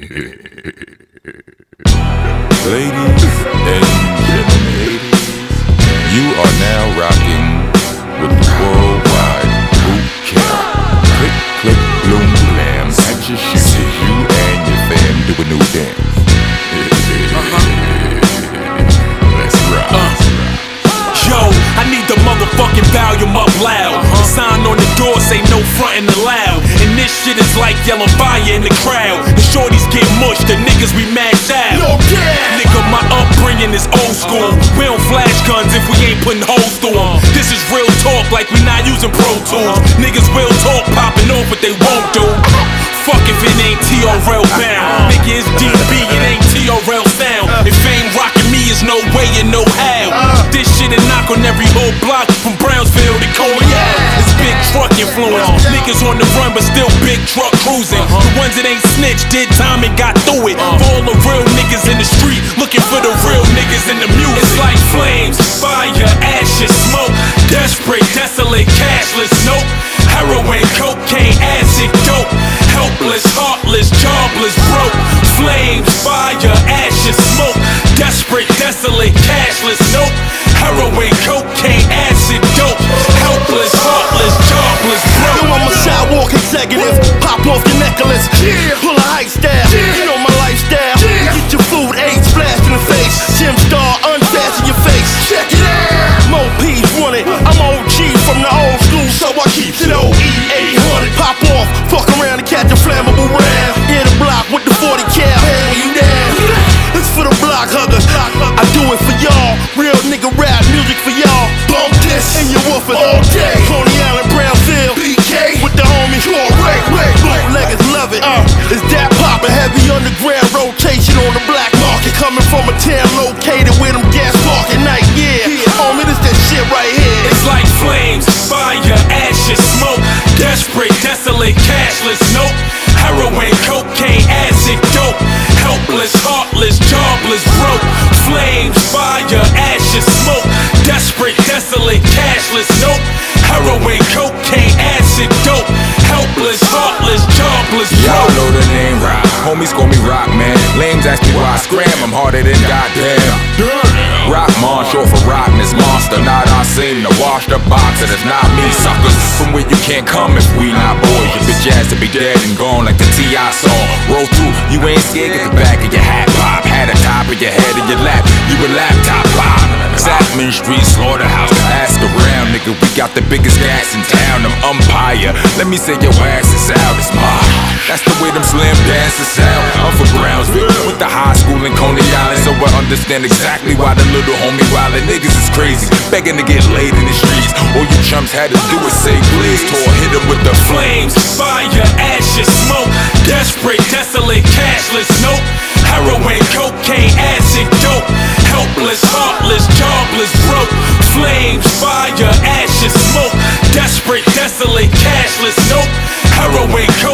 Ladies and gentlemen, you are now rocking with the worldwide boot camp. Click, click, bloom, blam. At your shoes, you and your fam do a new dance. Let's rock. Yo, I need the motherfucking volume up loud. Sign on the door say no frontin' allowed. And this shit is like yelling fire in the crowd. The shorties get mushed, the niggas we mashed out. Nigga, my upbringing is old school. We don't flash guns if we ain't putting holes through them. This is real talk like we not using Pro Tools. Niggas will talk popping off what they won't do. Fuck if it ain't TRL bound. Nigga, it's DB, it ain't TRL sound. If ain't rockin' me, it's no way and no how. This shit and knock on every whole block from Brownsville to Cognac. It's big truck influence. Niggas on the run but still big truck cruising. The ones that ain't snitched did time and got through it. For all the real niggas in the street looking for the real niggas in the music. It's like flames, fire, ashes, smoke. Desperate, desolate, cashless, nope. Heroin, cocaine, acid, dope. Helpless, heartless, jobless, broke. Flames, fire, ashes, smoke. Desperate, desolate, cashless, nope. Heroin, cocaine, acid, dope. Helpless, heartless, jobless, broke. Yo, I'm a sidewalk executive. Pop off your necklace. Pull a hype style. You know my lifestyle. Get your food, AIDS splashed in the face. Jim Star, unfasten your face. Check it out. Mo P's run it. I'm OG from the old school, so I keep it OE 800. Pop off, fuck around and catch a flammable round. Hit the block with the 40 cal, hang you down. This for the block huggers. I do it for y'all. Real nigga rap music for y'all. Bump this and you woofers all day. Coney Island, Brownsville, BK with the homie. Bootleggers love it. It's that poppin', heavy underground rotation on the black market. Coming from a town located where them gas park at night. Yeah, homie, this that shit right here. It's like flames, fire, ashes, smoke. Desperate, desolate, cashless, nope. Heroin, cocaine, acid, dope. Helpless, heartless, jobless, broke. Flames, fire, ashes, smoke. Desperate, desolate, cashless, nope. Heroin, cocaine, acid, dope. Helpless, heartless, jobless, Y'all broke. know the name Rock. Homies call me Rock, man. Lames ask me why I scram. I'm harder than goddamn. Rock man, short for rockness, monster. Not our scene, the washed up boxer. That's not me, suckers. From where you can't come if we not boys. Your bitch ass to be dead and gone like the T.I. song. Roll through, you ain't scared. Get the back of your hat pop. Had a top of your head in your lap. You a laptop pop. Sapman Street, slaughterhouse. Ask around, nigga. We got the biggest gas in town. I'm umpire. Let me say your ass is out. It's mine. That's the way them slam dances sound. I'm from Brownsville, with the high school in Coney Island, so I understand exactly why the little homie wildin' niggas is crazy, begging to get laid in the streets. All you chumps had to do is say please. Tour hit him with the Flames, fire, ashes, smoke. Desperate, desolate, cashless, nope. Heroin, cocaine, acid, dope. Helpless, heartless, jobless, broke. Flames, fire, ashes, smoke. Desperate, desolate, cashless, nope. Heroin, cocaine.